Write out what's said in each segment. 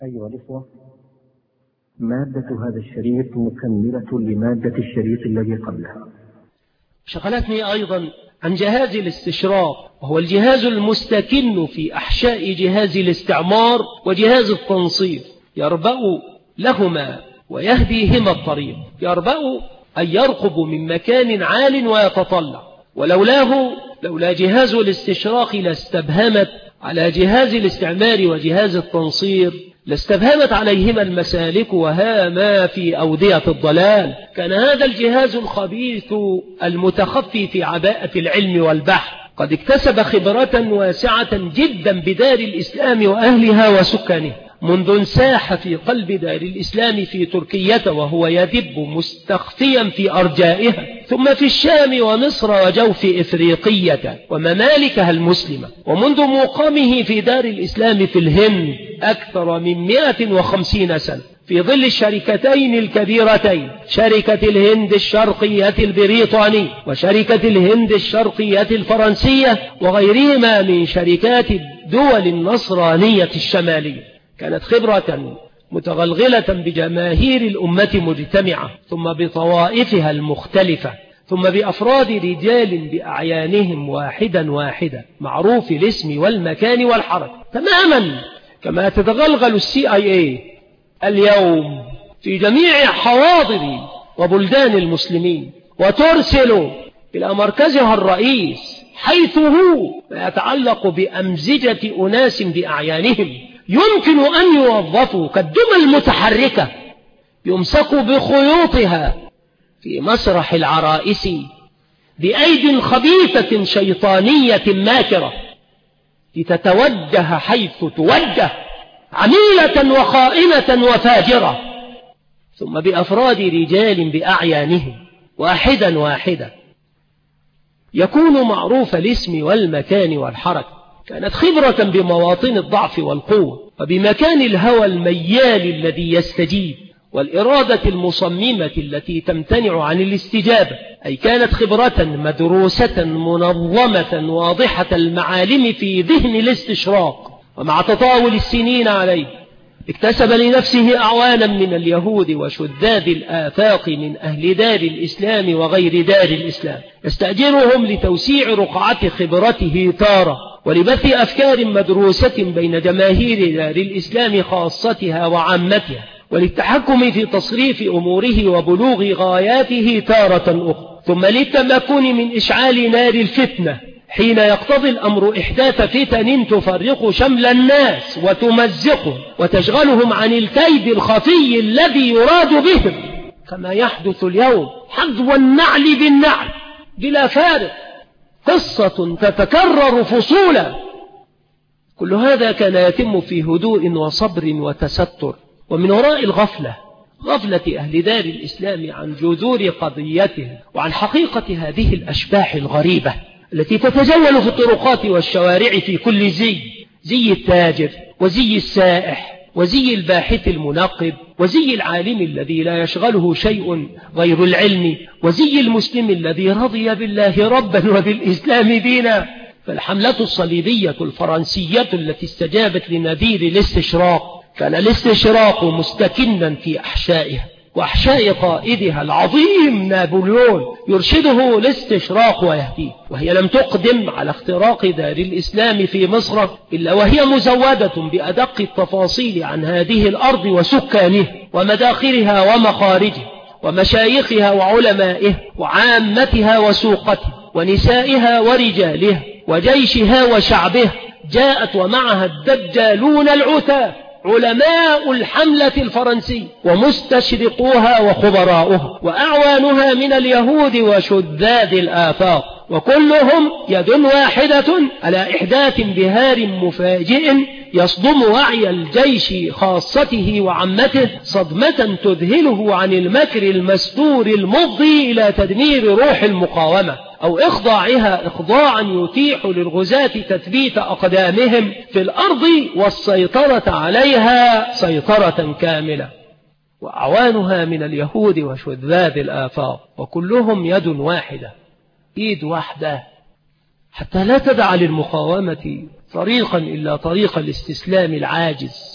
أيها الإخوة، مادة هذا الشريط مكملة لمادة الشريط الذي قبله. شغلتني أيضا عن جهاز الاستشراق، وهو الجهاز المستكن في أحشاء جهاز الاستعمار وجهاز التنصير، يربأ لهما ويهديهما الطريق. يربأ أن يرقب من مكان عال ويتطلع، لولا جهاز الاستشراق لاستبهمت على جهاز الاستعمار وجهاز التنصير، لاستبهمت عليهما المسالك وهاما في أودية الضلال. كان هذا الجهاز الخبيث المتخفي في عباءة العلم والبحث قد اكتسب خبرة واسعة جدا بدار الإسلام وأهلها وسكانها، منذ انساح في قلب دار الإسلام في تركيا وهو يدب مستخفيا في أرجائها، ثم في الشام ومصر وجوف إفريقية وممالكها المسلمة، ومنذ مقامه في دار الإسلام في الهند أكثر من 150 سنة في ظل الشركتين الكبيرتين، شركة الهند الشرقية البريطانية وشركة الهند الشرقية الفرنسية وغيرهما من شركات الدول النصرانية الشمالية. كانت خبرة متغلغلة بجماهير الأمة مجتمعة، ثم بطوائفها المختلفة، ثم بأفراد رجال بأعيانهم واحدا معروف الاسم والمكان والحركة، تماما كما تتغلغل CIA اليوم في جميع حواضر وبلدان المسلمين، وترسل إلى مركزها الرئيس حيث هو ما يتعلق بأمزجة أناس بأعيانهم يمكن أن يوظفوا كالدمى المتحركة، يمسكوا بخيوطها في مسرح العرائس بأيد خبيثة شيطانية ماكرة لتتوجه حيث توجه، عميلة وخائنة وفاجرة، ثم بأفراد رجال بأعيانهم واحدا يكون معروف الاسم والمكان والحركة. كانت خبرة بمواطن الضعف والقوة، وبمكان الهوى الميال الذي يستجيب، والإرادة المصممة التي تمتنع عن الاستجابة، أي كانت خبرة مدروسة منظمة واضحة المعالم في ذهن الاستشراق. ومع تطاول السنين عليه اكتسب لنفسه أعوانا من اليهود وشذاذ الآفاق من أهل دار الإسلام وغير دار الإسلام، يستأجرهم لتوسيع رقعة خبرته تارة، ولبث أفكار مدروسة بين جماهير دار الإسلام خاصتها وعامتها، وللتحكم في تصريف أموره وبلوغ غاياته تارة أخرى، ثم للتمكن من إشعال نار الفتنة حين يقتضي الأمر إحداث فتن تفرق شمل الناس وتمزقهم وتشغلهم عن الكيد الخفي الذي يراد بهم، كما يحدث اليوم حذو النعل بالنعل بلا فارق، قصة تتكرر فصولا. كل هذا كان يتم في هدوء وصبر وتستر، ومن وراء غفلة أهل دار الإسلام عن جذور قضيته وعن حقيقة هذه الأشباح الغريبة التي تتجول في الطرقات والشوارع في كل زي التاجر وزي السائح وزي الباحث المنقب وزي العالم الذي لا يشغله شيء غير العلم وزي المسلم الذي رضي بالله ربا وبالإسلام دينا. فالحملة الصليبية الفرنسية التي استجابت لنذير الاستشراق، كان الاستشراق مستكنا في أحشائها وأحشاء قائدها العظيم نابليون، يرشده الاستشراق ويهديه، وهي لم تقدم على اختراق دار الإسلام في مصر إلا وهي مزودة بأدق التفاصيل عن هذه الأرض وسكانها ومداخلها ومخارجها ومشايخها وعلمائها وعامتها وسوقتها ونسائها ورجالها وجيشها وشعبها. جاءت ومعها الدجالون العتاة علماء الحملة الفرنسية ومستشرقوها وخبراؤها وأعوانها من اليهود وشذاذ الآفاق، وكلهم يد واحدة على إحداث انبهار مفاجئ يصدم وعي الجيش خاصته وعمته صدمة تذهله عن المكر المستور المفضي إلى تدمير روح المقاومة، أو إخضاعها إخضاعا يتيح للغزاة تثبيت أقدامهم في الأرض والسيطرة عليها سيطرة كاملة. وأعوانها من اليهود وشذاذ الآفاق، وكلهم يد واحدة، إيد واحدة، حتى لا تدع للمقاومة طريقا إلا طريق الاستسلام العاجز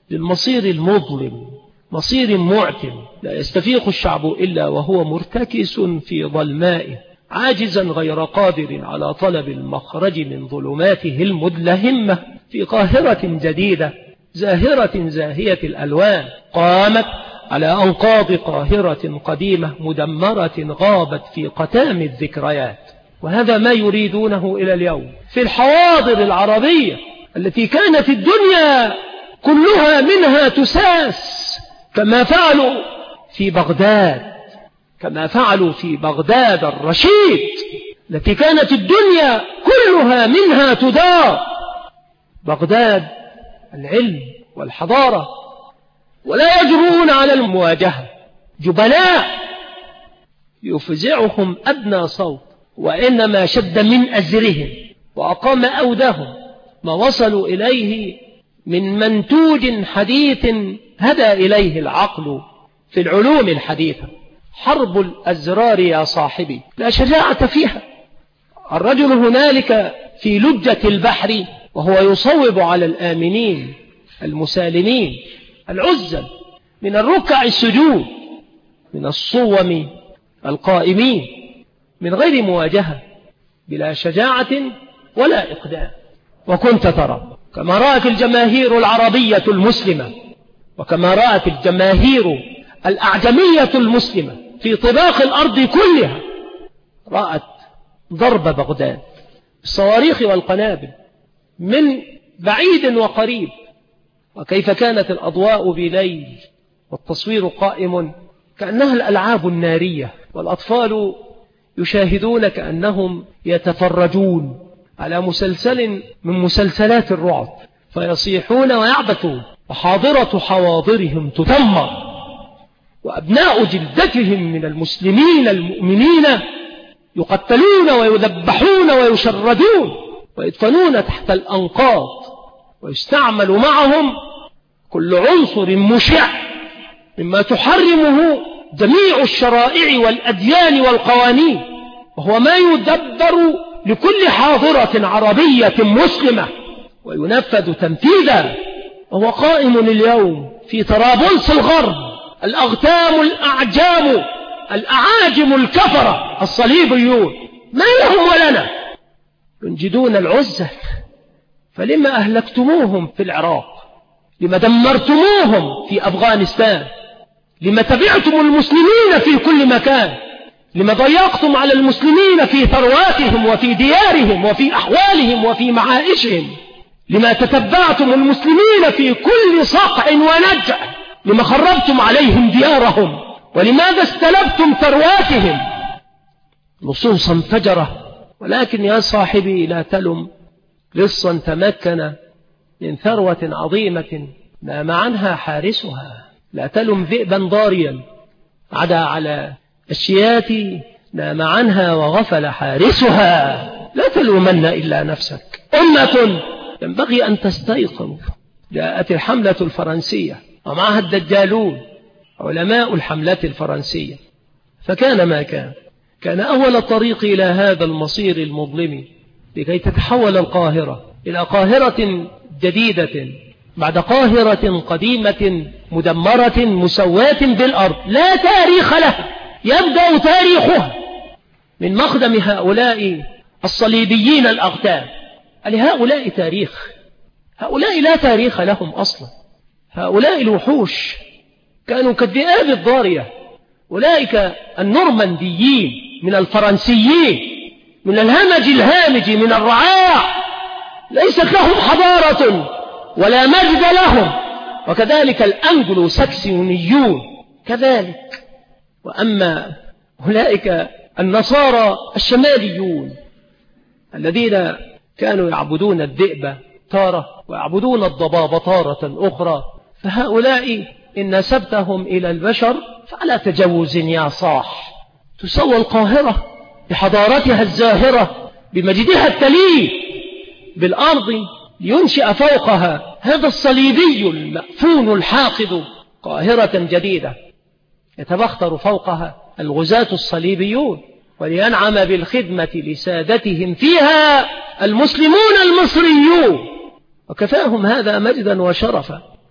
للمصير المظلم، مصير معتم لا يستفيق الشعب إلا وهو مرتكس في ظلمائه، عاجزا غير قادر على طلب المخرج من ظلماته المدلهمة، في قاهرة جديدة زاهرة زاهية الألوان، قامت على أنقاض قاهرة قديمة مدمرة غابت في قتام الذكريات. وهذا ما يريدونه إلى اليوم في الحواضر العربية التي كانت الدنيا كلها منها تساس، كما فعلوا في بغداد، كما فعلوا في بغداد الرشيد التي كانت الدنيا كلها منها تدار، بغداد العلم والحضارة، ولا يجرؤون على المواجهة، جبناء يفزعهم أدنى صوت، وإنما شد من أزرهم وأقام أودهم ما وصلوا إليه من منتوج حديث هدى إليه العقل في العلوم الحديثة. حرب الأزرار يا صاحبي لا شجاعة فيها. الرجل هنالك في لجة البحر وهو يصوب على الآمنين المسالمين العزل من الركع السجود، من الصوم القائمين، من غير مواجهة، بلا شجاعة ولا إقدام. وكنت ترى كما رأت الجماهير العربية المسلمة وكما رأت الجماهير الأعجمية المسلمة في طباق الأرض كلها، رأت ضرب بغداد بالصواريخ والقنابل من بعيد وقريب، وكيف كانت الأضواء بليل والتصوير قائم كأنها الألعاب النارية، والأطفال يشاهدون كأنهم يتفرجون على مسلسل من مسلسلات الرعب، فيصيحون ويعبثون، وحاضرة حواضرهم تدمر، وأبناء جلدتهم من المسلمين المؤمنين يقتلون ويذبحون ويشردون ويدفنون تحت الأنقاض، ويستعمل معهم كل عنصر مشع مما تحرمه جميع الشرائع والأديان والقوانين، وهو ما يدبر لكل حاضرة عربية مسلمة وينفذ تنفيذا. وهو قائم اليوم في طرابلس الغرب، الأغتام الأعجام الأعاجم الكفرة الصليبيون ما لهم ولنا، ينجدون العزة. فلما أهلكتموهم في العراق؟ لما دمرتموهم في أفغانستان؟ لما تبعتم المسلمين في كل مكان؟ لما ضيقتم على المسلمين في ثرواتهم وفي ديارهم وفي أحوالهم وفي معائشهم؟ لما تتبعتم المسلمين في كل صقع ونجع؟ لما خربتم عليهم ديارهم؟ ولماذا استلبتم ثرواتهم؟ نصوصا فجرة. ولكن يا صاحبي لا تلم لصا تمكن من ثروة عظيمة نام عنها حارسها، لا تلم ذئبا ضاريا عدا على الشيات نام عنها وغفل حارسها، لا تلومن إلا نفسك. أمة ينبغي أن تستيقظ. جاءت الحملة الفرنسية ومعها الدجالون علماء الحملة الفرنسية، فكان ما كان، كان أول الطريق إلى هذا المصير المظلم لكي تتحول القاهرة إلى قاهرة جديدة بعد قاهرة قديمة مدمرة مسواة بالأرض لا تاريخ لها، يبدأ تاريخها من مقدم هؤلاء الصليبيين الأغتام. لهؤلاء تاريخ؟ هؤلاء لا تاريخ لهم أصلا. هؤلاء الوحوش كانوا كالذئاب الضارية، أولئك النورمانديين من الفرنسيين، من الهمج الهامج من الرعاع، ليست لهم حضارة ولا مجد لهم. وكذلك الأنجلو ساكسونيون كذلك. وأما أولئك النصارى الشماليون الذين كانوا يعبدون الذئب تارة ويعبدون الضباب تارة أخرى، فهؤلاء إن نسبتهم إلى البشر فعلى تجوز يا صاح. تسوى القاهرة بحضارتها الزاهرة بمجدها التليل بالأرض لينشئ فوقها هذا الصليبي المأفون الحاقد قاهرة جديدة يتبختر فوقها الغزاة الصليبيون، ولينعم بالخدمة لسادتهم فيها المسلمون المصريون، وكفاهم هذا مجدا وشرفا.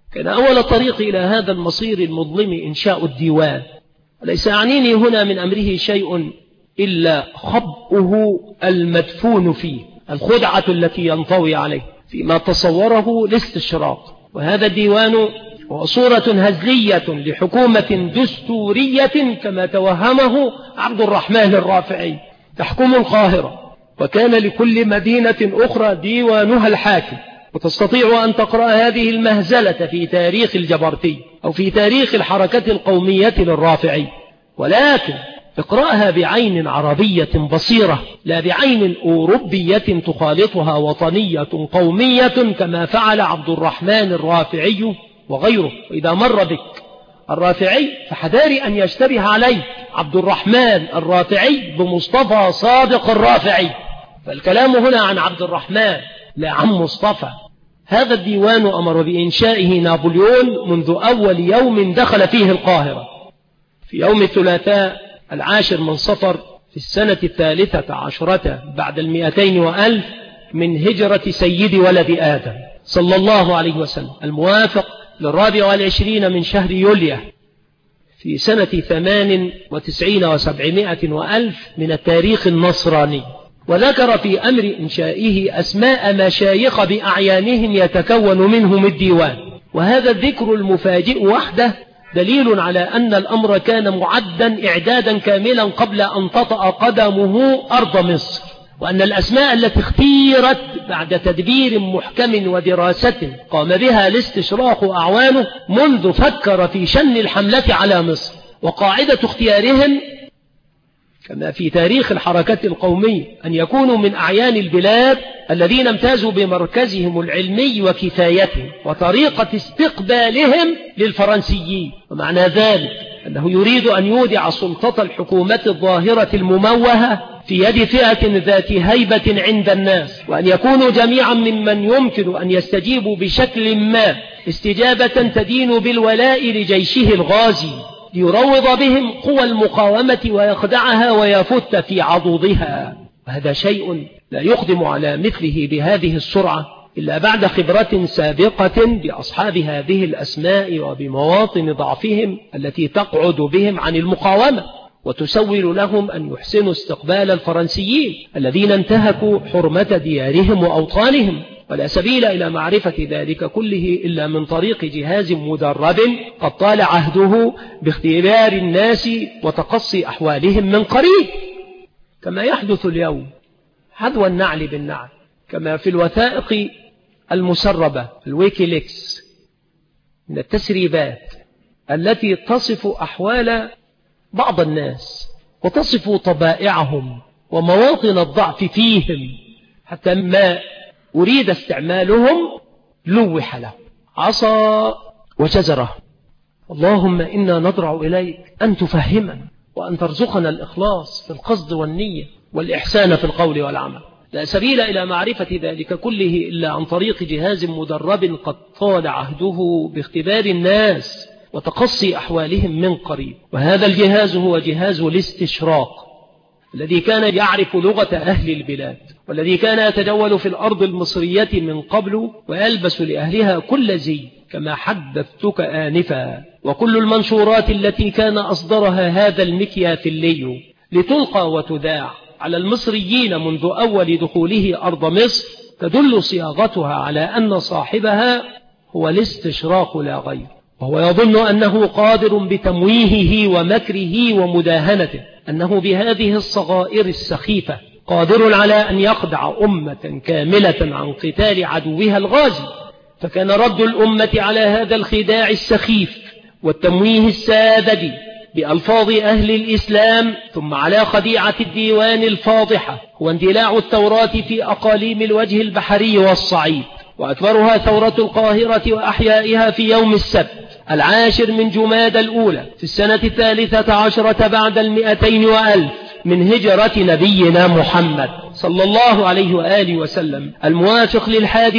كان أول طريق إلى هذا المصير المظلم إنشاء الديوان، وليس يعنيني هنا من أمره شيء إلا خبؤه المدفون فيه، الخدعة التي ينطوي عليه فيما تصوره الاستشراق. وهذا الديوان هو صورة هزلية لحكومة دستورية كما توهمه عبد الرحمن الرافعي تحكم القاهرة، وكان لكل مدينة أخرى ديوانها الحاكم. وتستطيع أن تقرأ هذه المهزلة في تاريخ الجبرتي أو في تاريخ الحركة القومية للرافعي، ولكن اقرأها بعين عربية بصيرة لا بعين أوروبية تخالطها وطنية قومية كما فعل عبد الرحمن الرافعي وغيره. وإذا مر بك الرافعي فحذار أن يشتبه عليه عبد الرحمن الرافعي بمصطفى صادق الرافعي، فالكلام هنا عن عبد الرحمن لا عن مصطفى. هذا الديوان أمر بإنشائه نابليون منذ أول يوم دخل فيه القاهرة في يوم الثلاثاء 10 من صفر في السنة 13 بعد 200 من هجرة سيد ولد آدم صلى الله عليه وسلم، الموافق 24 من شهر يوليو في سنة 98 و700 من التاريخ النصراني. وذكر في أمر إنشائه أسماء مشايخ بأعيانهم يتكون منهم الديوان. وهذا الذكر المفاجئ وحده دليل على أن الأمر كان معدا إعدادا كاملا قبل أن تطأ قدمه أرض مصر، وأن الأسماء التي اختيرت بعد تدبير محكم ودراسة قام بها الاستشراق أعوانه منذ فكر في شن الحملة على مصر. وقاعدة اختيارهم كما في تاريخ الحركة القومية أن يكونوا من أعيان البلاد الذين امتازوا بمركزهم العلمي وكفايتهم وطريقة استقبالهم للفرنسيين. ومعنى ذلك أنه يريد أن يودع سلطة الحكومة الظاهرة المموهة في يد فئة ذات هيبة عند الناس، وأن يكونوا جميعا ممن يمكن أن يستجيبوا بشكل ما استجابة تدين بالولاء لجيشه الغازي، ليروض بهم قوى المقاومة ويخدعها ويفت في عضوضها. وهذا شيء لا يقدم على مثله بهذه السرعة إلا بعد خبرة سابقة بأصحاب هذه الأسماء وبمواطن ضعفهم التي تقعد بهم عن المقاومة وتسول لهم أن يحسنوا استقبال الفرنسيين الذين انتهكوا حرمة ديارهم وأوطانهم. ولا سبيل إلى معرفة ذلك كله إلا من طريق جهاز مدرب قد طال عهده باختبار الناس وتقصي أحوالهم من قريب، كما يحدث اليوم حذو النعل بالنعل، كما في الوثائق المسربة الويكيليكس من التسريبات التي تصف أحوال بعض الناس وتصف طبائعهم ومواطن الضعف فيهم، حتى ما أريد استعمالهم لوح له عصا وشجرة. اللهم إنا نضرع إليك أن تفهمنا وأن ترزقنا الإخلاص في القصد والنية والإحسان في القول والعمل. لا سبيل إلى معرفة ذلك كله إلا عن طريق جهاز مدرب قد طال عهده باختبار الناس وتقصي أحوالهم من قريب. وهذا الجهاز هو جهاز الاستشراق الذي كان يعرف لغة أهل البلاد، والذي كان يتجول في الأرض المصرية من قبل ويلبس لأهلها كل زي كما حدثتك آنفا. وكل المنشورات التي كان أصدرها هذا المكيافيلي لتلقى وتذاع على المصريين منذ أول دخوله أرض مصر تدل صياغتها على أن صاحبها هو الاستشراق لا غير، وهو يظن أنه قادر بتمويهه ومكره ومداهنته، أنه بهذه الصغائر السخيفة قادر على أن يخدع أمة كاملة عن قتال عدوها الغازي. فكان رد الأمة على هذا الخداع السخيف والتمويه الساذج بألفاظ أهل الإسلام ثم على خديعة الديوان الفاضحة هو اندلاع الثورات في أقاليم الوجه البحري والصعيد، وأكبرها ثورة القاهرة وأحيائها في يوم السبت 10 من جماد الأولى في السنة 13 بعد 200 من هجرة نبينا محمد صلى الله عليه وآله وسلم، الموافق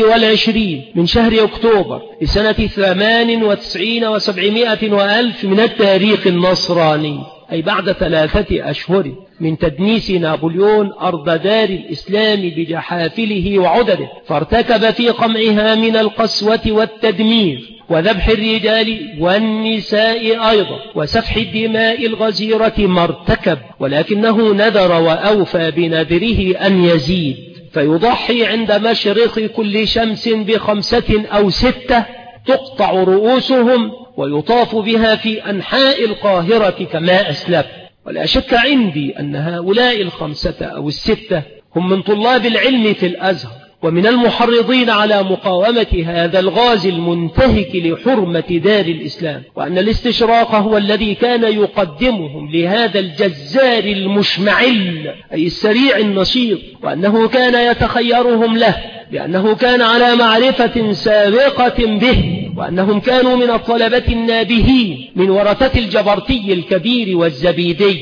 21 من شهر أكتوبر لسنة 98 و700 من التاريخ النصراني. أي بعد 3 أشهر من تدنيس نابليون أرض دار الإسلام بجحافله وعدده، فارتكب في قمعها من القسوة والتدمير وذبح الرجال والنساء أيضا وسفح الدماء الغزيرة ما ارتكب، ولكنه نذر وأوفى بنذره أن يزيد، فيضحي عند مشرق كل شمس ب5 أو 6 تقطع رؤوسهم ويطاف بها في أنحاء القاهرة كما أسلف. ولا شك عندي أن هؤلاء 5 أو 6 هم من طلاب العلم في الأزهر ومن المحرضين على مقاومة هذا الغازي المنتهك لحرمة دار الإسلام، وأن الاستشراق هو الذي كان يقدمهم لهذا الجزار المشمعل أي السريع النشيط، وأنه كان يتخيرهم له لأنه كان على معرفة سابقة به، وأنهم كانوا من الطلبة النابهين من ورثة الجبرتي الكبير والزبيدي،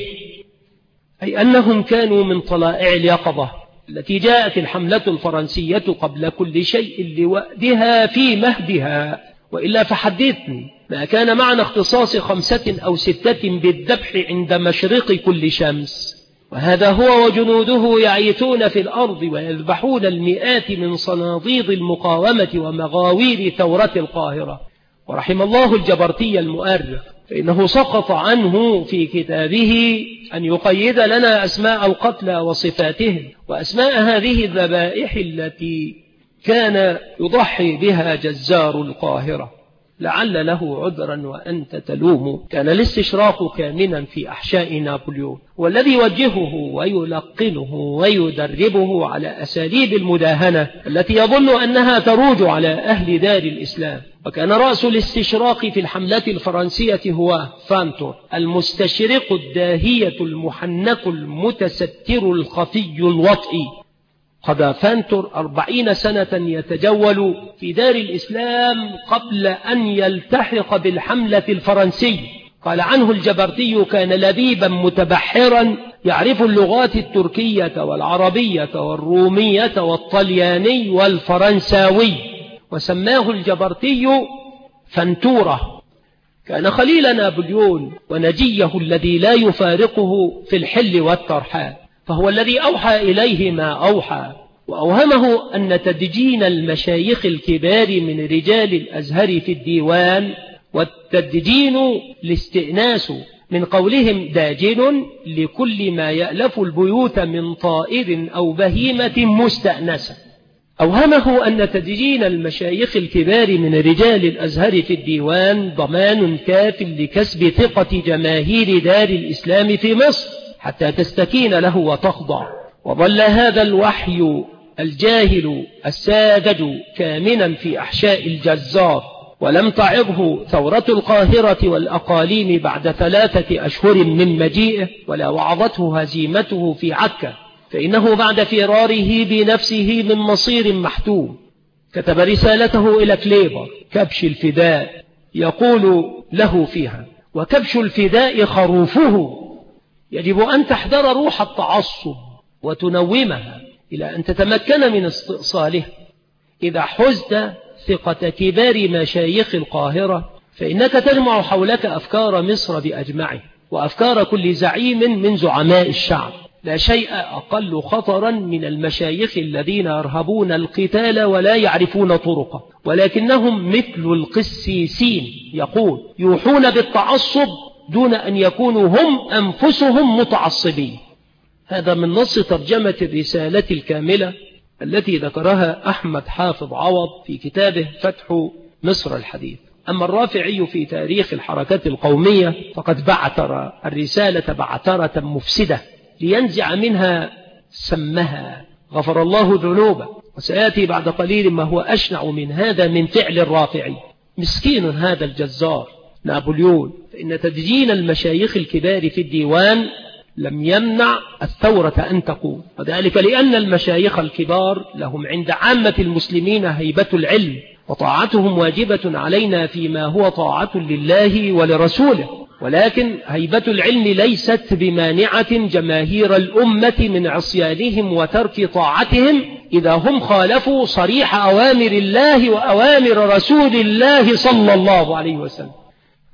أي أنهم كانوا من طلائع اليقظة التي جاءت الحملة الفرنسية قبل كل شيء لوأدها في مهدها. وإلا فحدثني ما كان معنى اختصاص 5 أو 6 بالذبح عند مشرق كل شمس، وهذا هو وجنوده يعيثون في الأرض ويذبحون المئات من صناديد المقاومة ومغاوير ثورة القاهرة. ورحم الله الجبرتي المؤرخ، فإنه سقط عنه في كتابه أن يقيد لنا أسماء القتلى وصفاتهم وأسماء هذه الذبائح التي كان يضحي بها جزار القاهرة، لعل له عذرا وأنت تلوم. كان الاستشراق كامنا في أحشاء نابليون، والذي يوجهه ويلقنه ويدربه على أساليب المداهنة التي يظن أنها تروج على أهل دار الإسلام. وكان رأس الاستشراق في الحملة الفرنسية هو فانتور، المستشرق الداهية المحنك المتستر الخفي الوطئي. قضى فانتور 40 سنة يتجول في دار الإسلام قبل أن يلتحق بالحملة الفرنسية. قال عنه الجبرتي: كان لبيبا متبحرا يعرف اللغات التركية والعربية والرومية والطلياني والفرنساوي، وسماه الجبرتي فانتورة. كان خليل نابليون ونجيه الذي لا يفارقه في الحل والترحال، فهو الذي أوحى إليه ما أوحى، وأوهمه أن تدجين المشايخ الكبار من رجال الأزهر في الديوان، والتدجين الاستئناس من قولهم داجن لكل ما يألف البيوت من طائر أو بهيمة مستأنسة. أوهمه أن تدجين المشايخ الكبار من رجال الأزهر في الديوان ضمان كاف لكسب ثقة جماهير دار الإسلام في مصر حتى تستكين له وتخضع. وظل هذا الوحي الجاهل الساذج كامنا في أحشاء الجزار، ولم تعظه ثورة القاهرة والأقاليم بعد 3 أشهر من مجيئه، ولا وعظته هزيمته في عكا، فإنه بعد فراره بنفسه من مصير محتوم كتب رسالته إلى كليبر كبش الفداء، يقول له فيها: وكبش الفداء خروفه، يجب أن تحذر روح التعصب وتنومها إلى أن تتمكن من استئصالها. إذا حزت ثقة كبار مشايخ القاهرة فإنك تجمع حولك أفكار مصر بأجمعه وأفكار كل زعيم من زعماء الشعب. لا شيء أقل خطرا من المشايخ الذين يرهبون القتال ولا يعرفون طرقه، ولكنهم مثل القسيسين، يقول يوحون بالتعصب دون أن يكونوا هم أنفسهم متعصبين. هذا من نص ترجمة الرسالة الكاملة التي ذكرها أحمد حافظ عوض في كتابه فتح مصر الحديث. أما الرافعي في تاريخ الحركات القومية فقد بعتر الرسالة بعترة مفسدة لينزع منها سمها، غفر الله ذنوبه. وسيأتي بعد قليل ما هو أشنع من هذا من فعل الرافعي. مسكين هذا الجزار نابليون، فإن تدجين المشايخ الكبار في الديوان لم يمنع الثورة أن تقوم، وذلك لأن المشايخ الكبار لهم عند عامة المسلمين هيبة العلم، وطاعتهم واجبة علينا فيما هو طاعة لله ولرسوله. ولكن هيبة العلم ليست بمانعة جماهير الأمة من عصيانهم وترك طاعتهم إذا هم خالفوا صريح أوامر الله وأوامر رسول الله صلى الله عليه وسلم.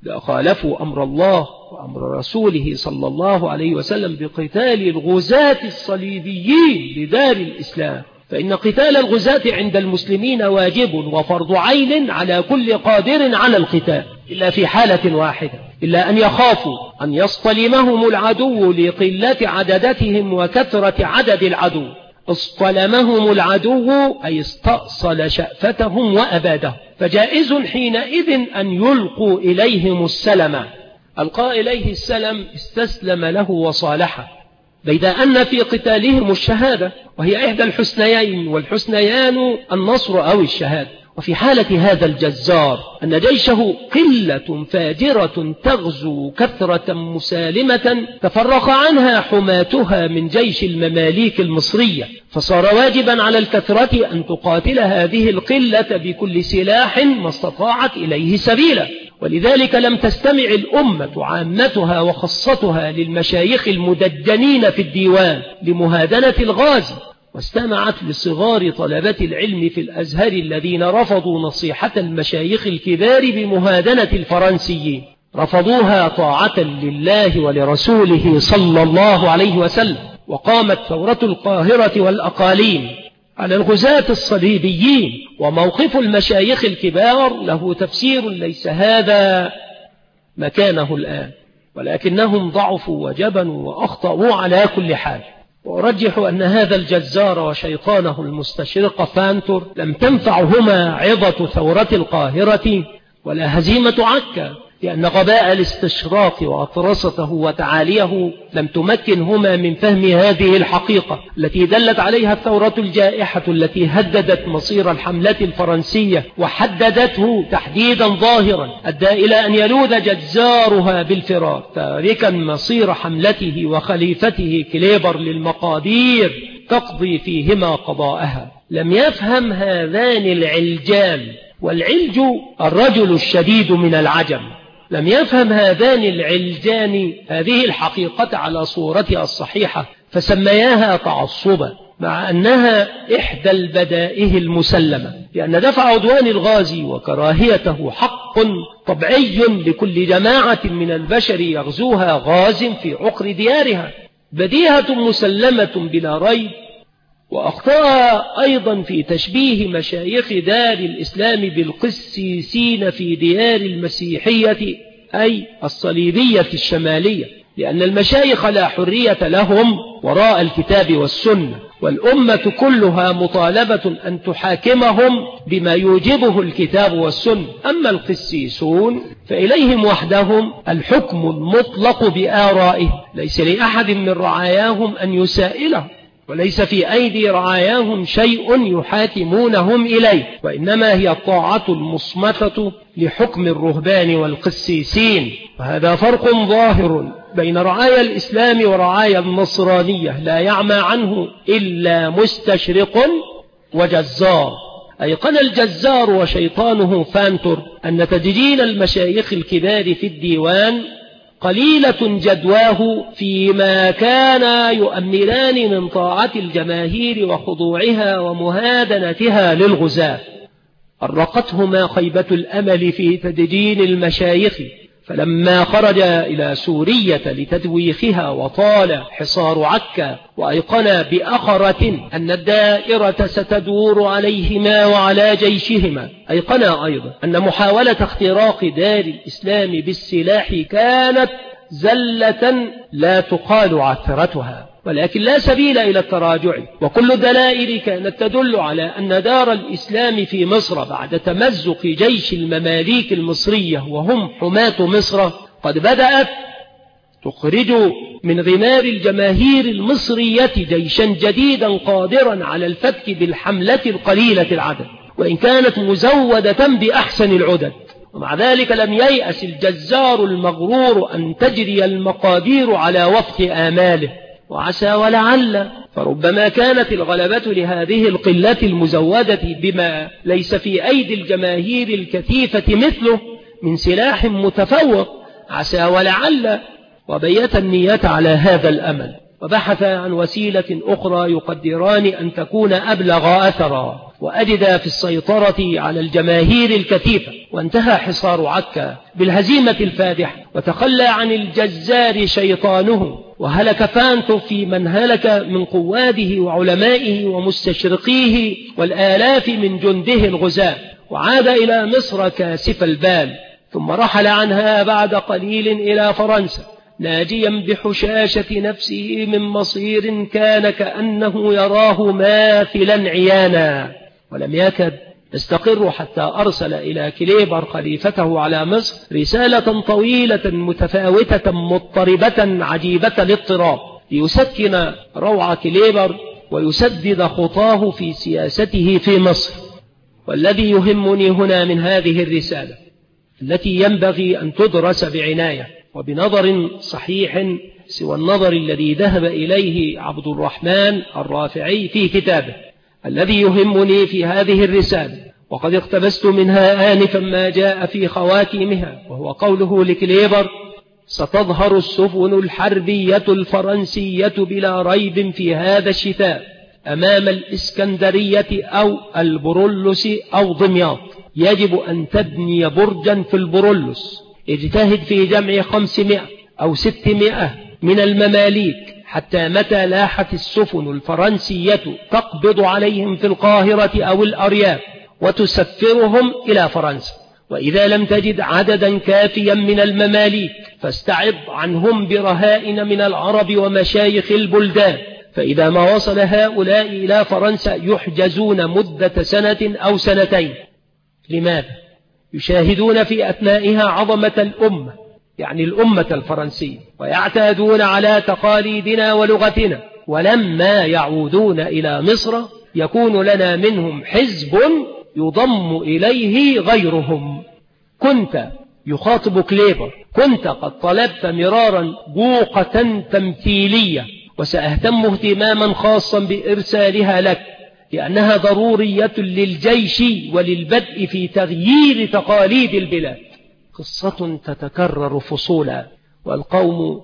إذا خالفوا أمر الله وأمر رسوله صلى الله عليه وسلم بقتال الغزاة الصليبيين لدار الإسلام. فإن قتال الغزاة عند المسلمين واجب وفرض عين على كل قادر على القتال، إلا في حالة واحدة، إلا أن يخافوا أن يصطلمهم العدو لقلة عددتهم وكثرة عدد العدو. اصطلمهم العدو أي استأصل شأفتهم وأبادهم، فجائز حينئذ أن يلقوا إليهم السلم. ألقى إليه السلم استسلم له وصالحه، بيد أن في قتالهم الشهادة وهي إحدى الحسنيين، والحسنيان النصر أو الشهادة. وفي حالة هذا الجزار أن جيشه قلة فاجرة تغزو كثرة مسالمة تفرق عنها حماتها من جيش المماليك المصرية، فصار واجبا على الكثرة أن تقاتل هذه القلة بكل سلاح ما استطاعت إليه سبيلا. ولذلك لم تستمع الأمة عامتها وخاصتها للمشايخ المدجنين في الديوان لمهادنة الغازي، واستمعت لصغار طلبة العلم في الأزهر الذين رفضوا نصيحة المشايخ الكبار بمهادنة الفرنسيين، رفضوها طاعة لله ولرسوله صلى الله عليه وسلم. وقامت ثورة القاهرة والأقاليم على الغزاة الصليبيين، وموقف المشايخ الكبار له تفسير ليس هذا مكانه الآن، ولكنهم ضعفوا وجبنوا وأخطأوا على كل حال. وأرجح أن هذا الجزار وشيطانه المستشرق فانتور لم تنفعهما عظة ثورة القاهرة ولا هزيمة عكا، لأن غباء الاستشراق وأطرسته وتعاليه لم تمكنهما من فهم هذه الحقيقة التي دلت عليها الثورة الجائحة التي هددت مصير الحملة الفرنسية وحددته تحديدا ظاهرا أدى إلى أن يلوذ جزارها بالفرار، تاركا مصير حملته وخليفته كليبر للمقادير تقضي فيهما قضاءها. لم يفهم هذان العلجان، والعلج الرجل الشديد من العجم، لم يفهم هذان العلجان هذه الحقيقة على صورتها الصحيحة، فسمياها تعصبا، مع أنها إحدى البدائه المسلمة، لأن دفع عدوان الغازي وكراهيته حق طبيعي لكل جماعة من البشر يغزوها غاز في عقر ديارها، بديهة مسلمة بلا ريب. وأخطأ أيضا في تشبيه مشايخ دار الإسلام بالقسيسين في ديار المسيحية أي الصليبية الشمالية، لأن المشايخ لا حرية لهم وراء الكتاب والسنة، والأمة كلها مطالبة أن تحاكمهم بما يوجبه الكتاب والسنة. أما القسيسون فإليهم وحدهم الحكم المطلق بآرائه، ليس لأحد من رعاياهم أن يسائله، وليس في أيدي رعاياهم شيء يحاكمونهم إليه، وإنما هي الطاعة المصمتة لحكم الرهبان والقسيسين. وهذا فرق ظاهر بين رعايا الإسلام ورعايا النصرانية لا يعمى عنه إلا مستشرق وجزار. أيقن الجزار وشيطانه فانتور أن تدجين المشايخ الكبار في الديوان قليلة جدواه فيما كان يؤملان من طاعة الجماهير وخضوعها ومهادنتها للغزاة. أرقتهما خيبة الأمل في تدجين المشايخ، فلما خرج إلى سورية لتدويخها وطال حصار عكا، وأيقن بأخرة أن الدائرة ستدور عليهما وعلى جيشهما، أيقن أيضا أن محاولة اختراق دار الإسلام بالسلاح كانت زلة لا تقال عثرتها، ولكن لا سبيل إلى التراجع. وكل الدلائل كانت تدل على أن دار الإسلام في مصر بعد تمزق جيش المماليك المصرية وهم حماة مصر قد بدأت تخرج من غمار الجماهير المصرية جيشا جديدا قادرا على الفتك بالحملة القليلة العدد، وإن كانت مزودة بأحسن العدد. ومع ذلك لم ييأس الجزار المغرور أن تجري المقادير على وفق آماله، وعسى ولعل فربما كانت الغلبة لهذه القلة المزودة بما ليس في أيدي الجماهير الكثيفة مثله من سلاح متفوق، عسى ولعل، وبيت النية على هذا الأمل. وبحث عن وسيلة أخرى يقدران أن تكون أبلغ أثرا وأجد في السيطرة على الجماهير الكثيفة، وانتهى حصار عكا بالهزيمة الفادحة، وتخلى عن الجزار شيطانه، وهلك فانتو في من هلك من قواده وعلمائه ومستشرقيه والآلاف من جنده الغزاة، وعاد إلى مصر كاسف البال، ثم رحل عنها بعد قليل إلى فرنسا ناجيا بحشاشة نفسه من مصير كان كأنه يراه ماثلا عيانا، ولم يكد يستقر حتى أرسل إلى كليبر خليفته على مصر رسالة طويلة متفاوتة مضطربة عجيبة الاضطراب ليسكن روع كليبر ويسدد خطاه في سياسته في مصر. والذي يهمني هنا من هذه الرسالة التي ينبغي أن تدرس بعناية وبنظر صحيح سوى النظر الذي ذهب إليه عبد الرحمن الرافعي في كتابه، الذي يهمني في هذه الرسالة وقد اقتبست منها آنفا ما جاء في خواتيمها، وهو قوله لكليبر: ستظهر السفن الحربية الفرنسية بلا ريب في هذا الشتاء أمام الإسكندرية أو البرولس أو دمياط، يجب أن تبني برجا في البرولس، اجتهد في جمع 500 أو 600 من المماليك حتى متى لاحت السفن الفرنسية تقبض عليهم في القاهرة أو الأرياف وتسفرهم إلى فرنسا، وإذا لم تجد عددا كافيا من المماليك فاستعض عنهم برهائن من العرب ومشايخ البلدان، فإذا ما وصل هؤلاء إلى فرنسا يحجزون مدة سنة أو سنتين. لماذا؟ يشاهدون في أثنائها عظمة الأمة، يعني الأمة الفرنسية، ويعتادون على تقاليدنا ولغتنا، ولما يعودون إلى مصر يكون لنا منهم حزب يضم إليه غيرهم. كنت يخاطب كليبر: كنت قد طلبت مرارا بوقة تمثيلية، وسأهتم اهتماما خاصا بإرسالها لك لأنها ضرورية للجيش وللبدء في تغيير تقاليد البلاد. قصة تتكرر فصولا، والقوم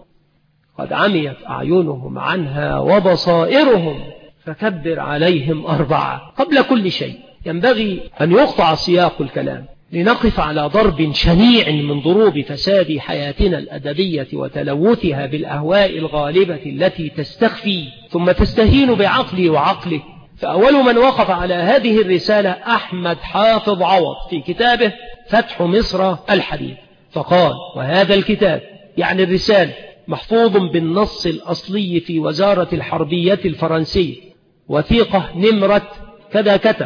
قد عميت أعينهم عنها وبصائرهم، فكبر عليهم 4. قبل كل شيء ينبغي أن يقطع سياق الكلام لنقف على ضرب شنيع من ضروب فساد حياتنا الأدبية وتلوثها بالأهواء الغالبة التي تستخفي ثم تستهين بعقلي وعقلك. فأول من وقف على هذه الرسالة أحمد حافظ عوض في كتابه فتح مصر الحديث، فقال: وهذا الكتاب يعني الرسالة محفوظ بالنص الأصلي في وزارة الحربية الفرنسية، وثيقة نمرة كذا كتب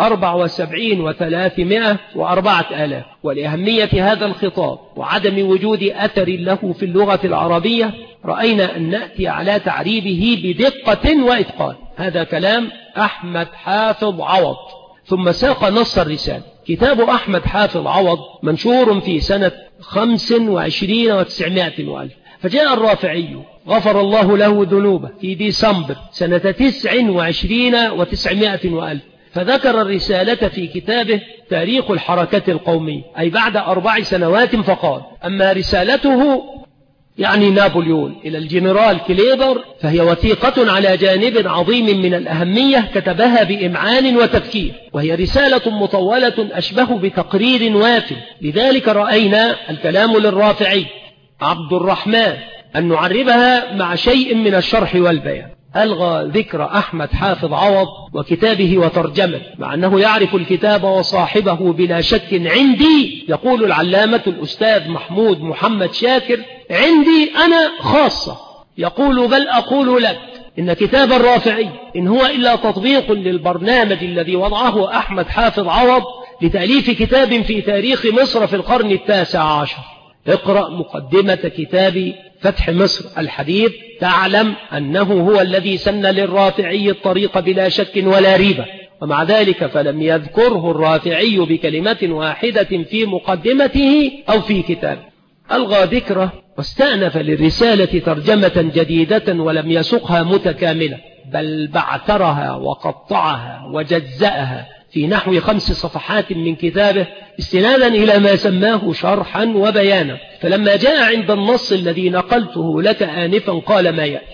74,304,000. ولأهمية هذا الخطاب وعدم وجود أثر له في اللغة العربية رأينا أن نأتي على تعريبه بدقة وإتقان. هذا كلام أحمد حافظ عوض. ثم ساق نص الرسالة. كتاب أحمد حافظ عوض منشور في سنة 25 و900 وألف، فجاء الرافعي غفر الله له ذنوبه في ديسمبر سنة 29 و900 وألف، فذكر الرسالة في كتابه تاريخ الحركة القومية، أي بعد 4 سنوات، فقال: أما رسالته يعني نابليون إلى الجنرال كليبر فهي وثيقة على جانب عظيم من الأهمية كتبها بإمعان وتفكير، وهي رسالة مطولة أشبه بتقرير واف. لذلك رأينا الكلام للرافعي عبد الرحمن أن نعربها مع شيء من الشرح والبيان. ألغى ذكر أحمد حافظ عوض وكتابه وترجمه، مع أنه يعرف الكتاب وصاحبه بلا شك عندي. يقول العلامة الأستاذ محمود محمد شاكر: عندي أنا خاصة. يقول: بل أقول لك إن كتاب الرافعي إن هو إلا تطبيق للبرنامج الذي وضعه أحمد حافظ عوض لتأليف كتاب في تاريخ مصر في القرن 19. اقرأ مقدمة كتاب فتح مصر الحديث تعلم أنه هو الذي سن للرافعي الطريق بلا شك ولا ريبة، ومع ذلك فلم يذكره الرافعي بكلمة واحدة في مقدمته أو في كتابه. ألغى ذكره واستأنف للرسالة ترجمة جديدة ولم يسقها متكاملة، بل بعثرها وقطعها وجزأها في نحو 5 صفحات من كتابه استنادا إلى ما سماه شرحا وبيانا. فلما جاء عند النص الذي نقلته لك آنفا قال ما يأتي: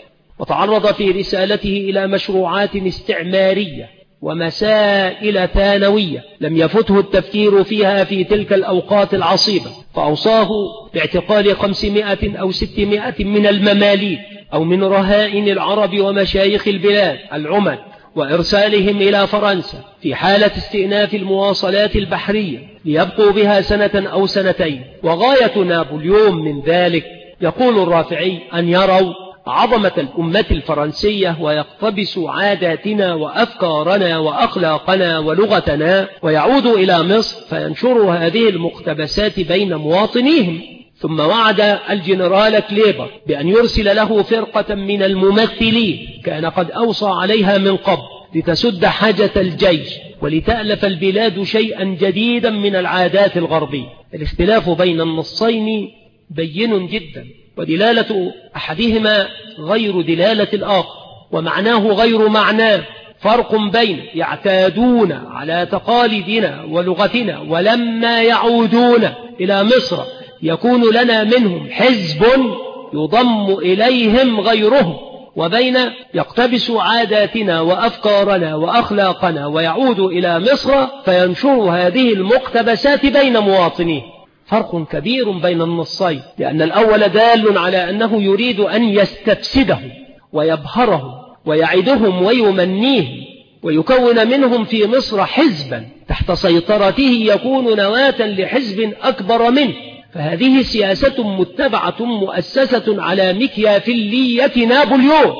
وتعرض في رسالته إلى مشروعات استعمارية ومسائل ثانوية لم يفته التفكير فيها في تلك الأوقات العصيبة، فأوصاه باعتقال 500 أو 600 من المماليك أو من رهائن العرب ومشايخ البلاد العمد، وإرسالهم إلى فرنسا في حالة استئناف المواصلات البحرية ليبقوا بها سنة أو سنتين. وغاية نابليون من ذلك، يقول الرافعي، أن يروا عظمة الأمة الفرنسية ويقتبسوا عاداتنا وأفكارنا وأخلاقنا ولغتنا ويعودوا إلى مصر فينشروا هذه المقتبسات بين مواطنيهم. ثم وعد الجنرال كليبر بأن يرسل له فرقة من الممثلين كان قد أوصى عليها من قبل لتسد حاجة الجيش ولتألف البلاد شيئا جديدا من العادات الغربية. الاختلاف بين النصين بين جدا، ودلالة أحدهما غير دلالة الآخر، ومعناه غير معناه. فرق بين يعتادون على تقاليدنا ولغتنا ولما يعودون إلى مصر يكون لنا منهم حزب يضم إليهم غيرهم، وبين يقتبس عاداتنا وأفكارنا وأخلاقنا ويعود إلى مصر فينشر هذه المقتبسات بين مواطنيه. فرق كبير بين النصين، لأن الأول دال على أنه يريد أن يستفسدهم ويبهرهم ويعدهم ويمنيهم ويكون منهم في مصر حزبا تحت سيطرته يكون نواة لحزب أكبر منه. فهذه سياسة متبعة مؤسسة على مكيافيلية نابليون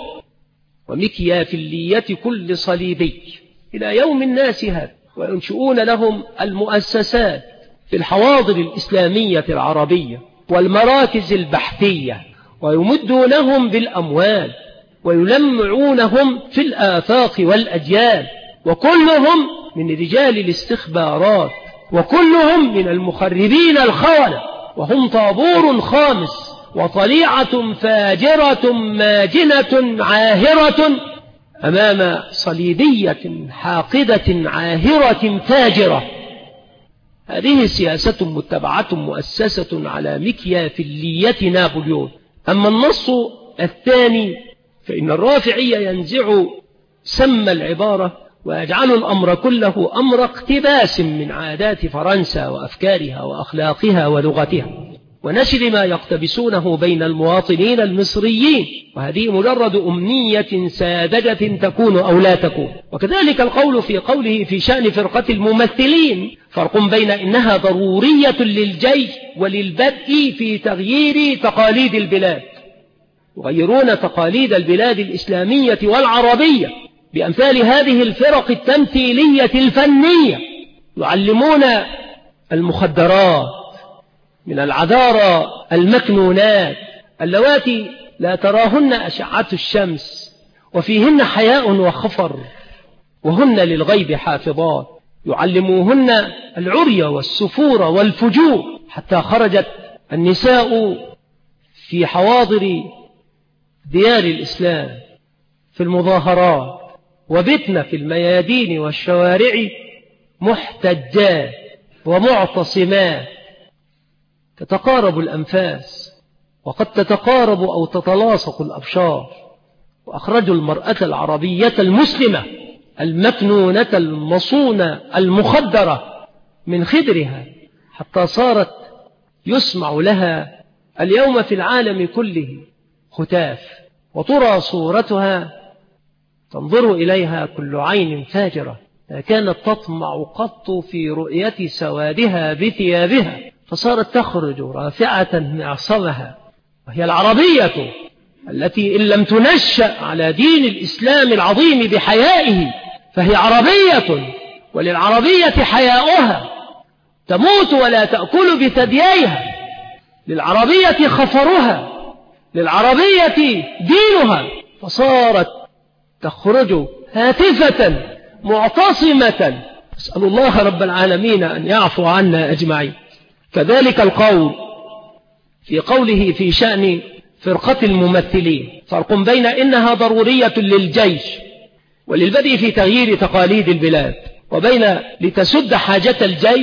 ومكيافيلية كل صليبي إلى يوم الناس هذا، وينشؤون لهم المؤسسات في الحواضر الإسلامية العربية والمراكز البحثية، ويمدونهم بالأموال ويلمعونهم في الآفاق والأجيال، وكلهم من رجال الاستخبارات وكلهم من المخربين الخونة، وهم طابور خامس وطليعة فاجرة ماجنة عاهرة أمام صليبية حاقدة عاهرة فاجرة. هذه سياسة متبعة مؤسسة على مكيافيلية نابليون. أما النص الثاني فإن الرافعي ينزع سم العبارة ويجعل الأمر كله أمر اقتباس من عادات فرنسا وأفكارها وأخلاقها ولغتها ونشر ما يقتبسونه بين المواطنين المصريين، وهذه مجرد أمنية ساذجة تكون أو لا تكون. وكذلك القول في قوله في شأن فرقة الممثلين، فرق بين إنها ضرورية للجيش وللبدء في تغيير تقاليد البلاد. يغيرون تقاليد البلاد الإسلامية والعربية بأمثال هذه الفرق التمثيلية الفنية، يعلمون المخدرات من العذارى المكنونات اللواتي لا تراهن أشعة الشمس وفيهن حياء وخفر وهن للغيب حافظات، يعلموهن العري والسفور والفجور، حتى خرجت النساء في حواضر ديار الإسلام في المظاهرات وبتن في الميادين والشوارع محتجات ومعتصمات. تتقارب الأنفاس وقد تتقارب أو تتلاصق الأبشار، وأخرجوا المرأة العربية المسلمة المكنونة المصونة المخدرة من خدرها حتى صارت يسمع لها اليوم في العالم كله هتاف، وترى صورتها تنظر إليها كل عين فاجرة لا كانت تطمع قط في رؤية سوادها بثيابها، فصارت تخرج رافعة معصمها، وهي العربية التي إن لم تنشأ على دين الإسلام العظيم بحيائه فهي عربية، وللعربية حياؤها تموت ولا تأكل بثدييها، للعربية خفرها، للعربية دينها، فصارت تخرج هاتفة معتصمة. أسأل الله رب العالمين أن يعفو عنا أجمعين. كذلك القول في قوله في شأن فرقة الممثلين، فرق بين إنها ضرورية للجيش وللبدء في تغيير تقاليد البلاد، وبين لتسد حاجة الجيش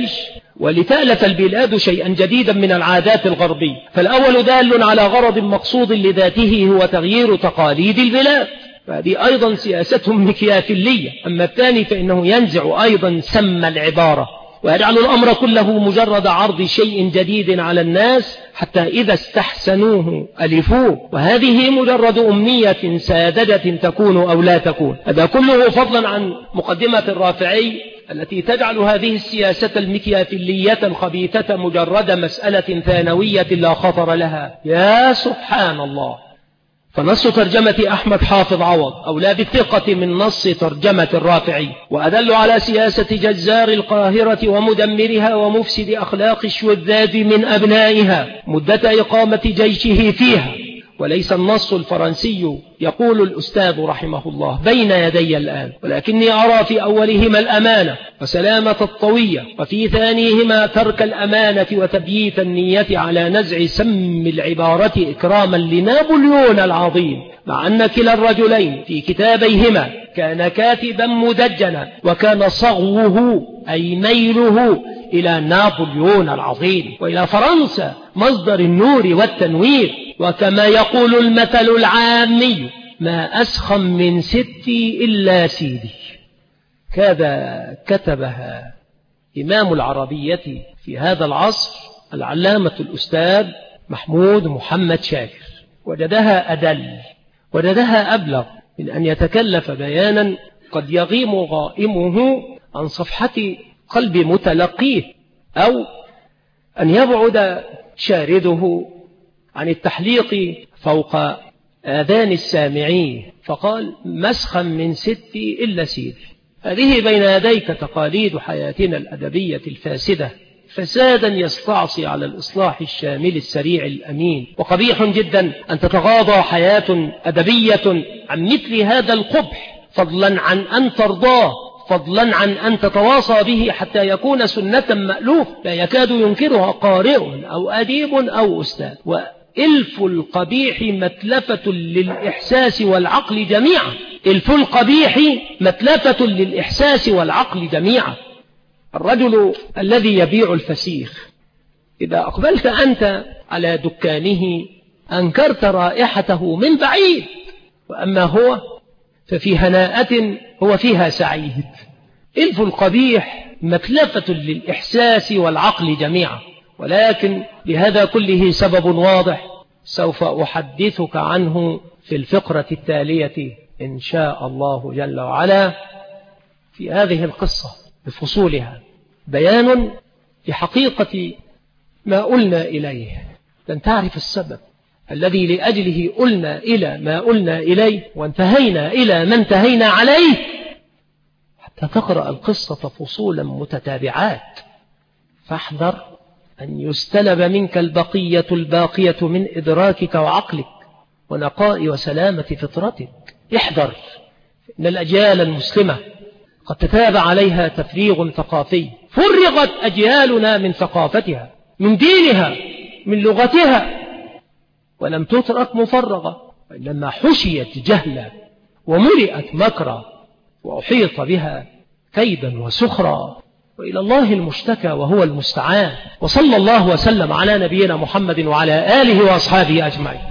ولتألف البلاد شيئا جديدا من العادات الغربية. فالأول دال على غرض مقصود لذاته هو تغيير تقاليد البلاد، فهذه أيضا سياسة مكيافيلية. أما الثاني فإنه ينزع أيضا سم العبارة ويجعل الأمر كله مجرد عرض شيء جديد على الناس حتى إذا استحسنوه ألفوه، وهذه مجرد أمنية ساذجة تكون أو لا تكون. هذا كله فضلا عن مقدمة الرافعي التي تجعل هذه السياسة المكيافيلية الخبيثة مجرد مسألة ثانوية لا خطر لها. يا سبحان الله. فنص ترجمة أحمد حافظ عوض أولى بالثقة من نص ترجمة الرافعي، وأدل على سياسة جزار القاهرة ومدمرها ومفسد أخلاق الشذاذ من أبنائها مدة إقامة جيشه فيها، وليس النص الفرنسي. يقول الأستاذ رحمه الله بين يدي الآن: ولكني أرى في أولهما الأمانة وسلامة الطوية، وفي ثانيهما ترك الأمانة وتبييت النية على نزع سم العبارة إكراما لنابليون العظيم، مع أن كلا الرجلين في كتابيهما كان كاتبا مدجنا، وكان صغوه أي ميله إلى نابليون العظيم وإلى فرنسا مصدر النور والتنوير. وكما يقول المثل العامي: ما أسخم من ستي إلا سيدي. كذا كتبها إمام العربية في هذا العصر العلامة الأستاذ محمود محمد شاكر. وجدها أدل، وجدها أبلغ من أن يتكلف بيانا قد يغيم غائمه عن صفحة قلب متلقيه، أو أن يبعد شارده عن التحليق فوق آذان السامعين، فقال: مسخا من ستي إلا سيدي. هذه بين يديك تقاليد حياتنا الأدبية الفاسدة فسادا يستعصي على الإصلاح الشامل السريع الأمين. وقبيح جدا أن تتغاضى حياة أدبية عن مثل هذا القبح، فضلا عن أن ترضاه، فضلا عن أن تتواصى به حتى يكون سنة مألوف لا يكاد ينكرها قارئ أو أديب أو أستاذ. وإلف القبيح متلفة للإحساس والعقل جميعا. إلف القبيح متلفة للإحساس والعقل جميعا. الرجل الذي يبيع الفسيخ إذا أقبلت أنت على دكانه أنكرت رائحته من بعيد، وأما هو ففي هناءة هو فيها سعيد. إلف القبيح متلفة للإحساس والعقل جميعا. ولكن لهذا كله سبب واضح سوف أحدثك عنه في الفقرة التالية إن شاء الله جل وعلا. في هذه القصة بفصولها بيان لحقيقة ما قلنا إليه. لن تعرف السبب الذي لأجله قلنا إلى ما قلنا إليه وانتهينا إلى ما انتهينا عليه حتى تقرأ القصة فصولا متتابعات. فاحذر أن يستلب منك البقية الباقية من إدراكك وعقلك ونقاء وسلامة فطرتك. احذر، إن الأجيال المسلمة قد تتابع عليها تفريغ ثقافي. فرغت أجيالنا من ثقافتها، من دينها، من لغتها، ولم تترك مفرغة، وإنما حشيت جهلا وملئت مكرا وأحيط بها كيدا وسخرا، وإلى الله المشتكى وهو المستعان. وصلى الله وسلم على نبينا محمد وعلى آله وأصحابه أجمعين.